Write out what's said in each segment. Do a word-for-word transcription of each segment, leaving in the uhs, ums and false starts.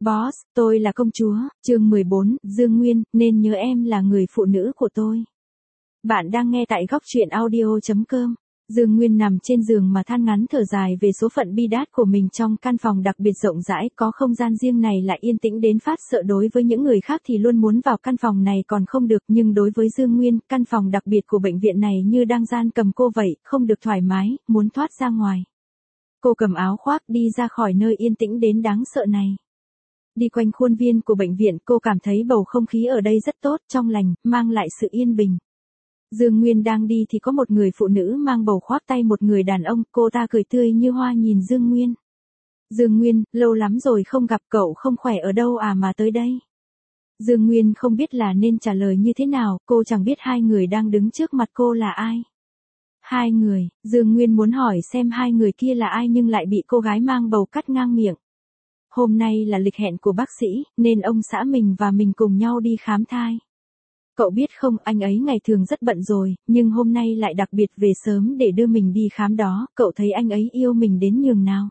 Boss, tôi là công chúa, chương mười bốn, Dương Nguyên, nên nhớ em là người phụ nữ của tôi. Bạn đang nghe tại góc truyện audio chấm com. Dương Nguyên nằm trên giường mà than ngắn thở dài về số phận bi đát của mình trong căn phòng đặc biệt rộng rãi, có không gian riêng này lại yên tĩnh đến phát sợ. Đối với những người khác thì luôn muốn vào căn phòng này còn không được, nhưng đối với Dương Nguyên, căn phòng đặc biệt của bệnh viện này như đang giam cầm cô vậy, không được thoải mái, muốn thoát ra ngoài. Cô cầm áo khoác đi ra khỏi nơi yên tĩnh đến đáng sợ này. Đi quanh khuôn viên của bệnh viện, cô cảm thấy bầu không khí ở đây rất tốt, trong lành, mang lại sự yên bình. Dương Nguyên đang đi thì có một người phụ nữ mang bầu khoác tay một người đàn ông, cô ta cười tươi như hoa nhìn Dương Nguyên. Dương Nguyên, lâu lắm rồi không gặp, cậu không khỏe ở đâu à mà tới đây? Dương Nguyên không biết là nên trả lời như thế nào, cô chẳng biết hai người đang đứng trước mặt cô là ai. Hai người, Dương Nguyên muốn hỏi xem hai người kia là ai nhưng lại bị cô gái mang bầu cắt ngang miệng. Hôm nay là lịch hẹn của bác sĩ, nên ông xã mình và mình cùng nhau đi khám thai. Cậu biết không, anh ấy ngày thường rất bận rồi, nhưng hôm nay lại đặc biệt về sớm để đưa mình đi khám đó, cậu thấy anh ấy yêu mình đến nhường nào?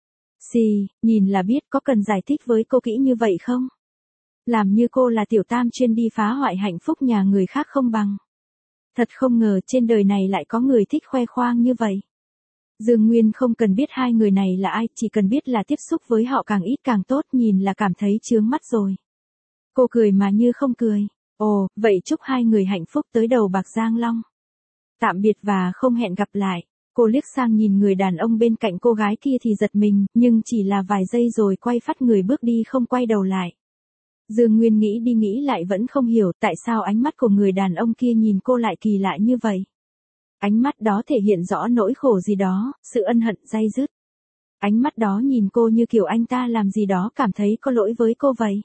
Xì, nhìn là biết, có cần giải thích với cô kỹ như vậy không? Làm như cô là tiểu tam chuyên đi phá hoại hạnh phúc nhà người khác không bằng. Thật không ngờ trên đời này lại có người thích khoe khoang như vậy. Dương Nguyên không cần biết hai người này là ai, chỉ cần biết là tiếp xúc với họ càng ít càng tốt, nhìn là cảm thấy chướng mắt rồi. Cô cười mà như không cười. Ồ, vậy chúc hai người hạnh phúc tới đầu bạc Giang Long. Tạm biệt và không hẹn gặp lại. Cô liếc sang nhìn người đàn ông bên cạnh cô gái kia thì giật mình, nhưng chỉ là vài giây rồi quay phắt người bước đi không quay đầu lại. Dương Nguyên nghĩ đi nghĩ lại vẫn không hiểu tại sao ánh mắt của người đàn ông kia nhìn cô lại kỳ lạ như vậy. Ánh mắt đó thể hiện rõ nỗi khổ gì đó, sự ân hận day dứt. Ánh mắt đó nhìn cô như kiểu anh ta làm gì đó cảm thấy có lỗi với cô vậy.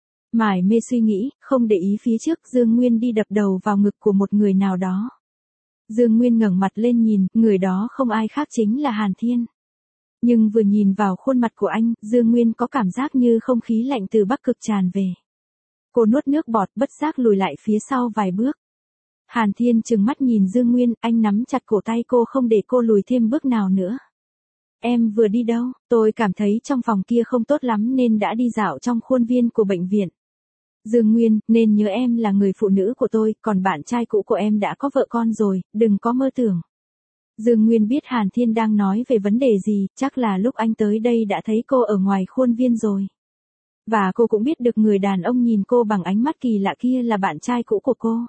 Mải mê suy nghĩ, không để ý phía trước, Dương Nguyên đi đập đầu vào ngực của một người nào đó. Dương Nguyên ngẩng mặt lên nhìn, người đó không ai khác chính là Hàn Thiên. Nhưng vừa nhìn vào khuôn mặt của anh, Dương Nguyên có cảm giác như không khí lạnh từ Bắc Cực tràn về. Cô nuốt nước bọt, bất giác lùi lại phía sau vài bước. Hàn Thiên trừng mắt nhìn Dương Nguyên, anh nắm chặt cổ tay cô không để cô lùi thêm bước nào nữa. Em vừa đi đâu? Tôi cảm thấy trong phòng kia không tốt lắm nên đã đi dạo trong khuôn viên của bệnh viện. Dương Nguyên, nên nhớ em là người phụ nữ của tôi, còn bạn trai cũ của em đã có vợ con rồi, đừng có mơ tưởng. Dương Nguyên biết Hàn Thiên đang nói về vấn đề gì, chắc là lúc anh tới đây đã thấy cô ở ngoài khuôn viên rồi. Và cô cũng biết được người đàn ông nhìn cô bằng ánh mắt kỳ lạ kia là bạn trai cũ của cô.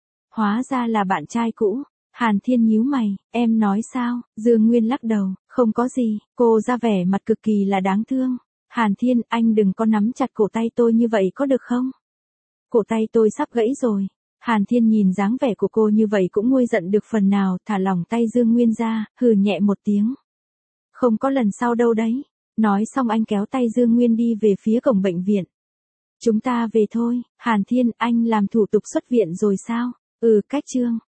Hóa ra là bạn trai cũ. Hàn Thiên nhíu mày, em nói sao? Dương Nguyên lắc đầu, không có gì, cô ra vẻ mặt cực kỳ là đáng thương. Hàn Thiên, anh đừng có nắm chặt cổ tay tôi như vậy có được không? Cổ tay tôi sắp gãy rồi. Hàn Thiên nhìn dáng vẻ của cô như vậy cũng nguôi giận được phần nào, thả lỏng tay Dương Nguyên ra, hừ nhẹ một tiếng. Không có lần sau đâu đấy. Nói xong anh kéo tay Dương Nguyên đi về phía cổng bệnh viện. Chúng ta về thôi. Hàn Thiên, anh làm thủ tục xuất viện rồi sao? Ừ, cách chương.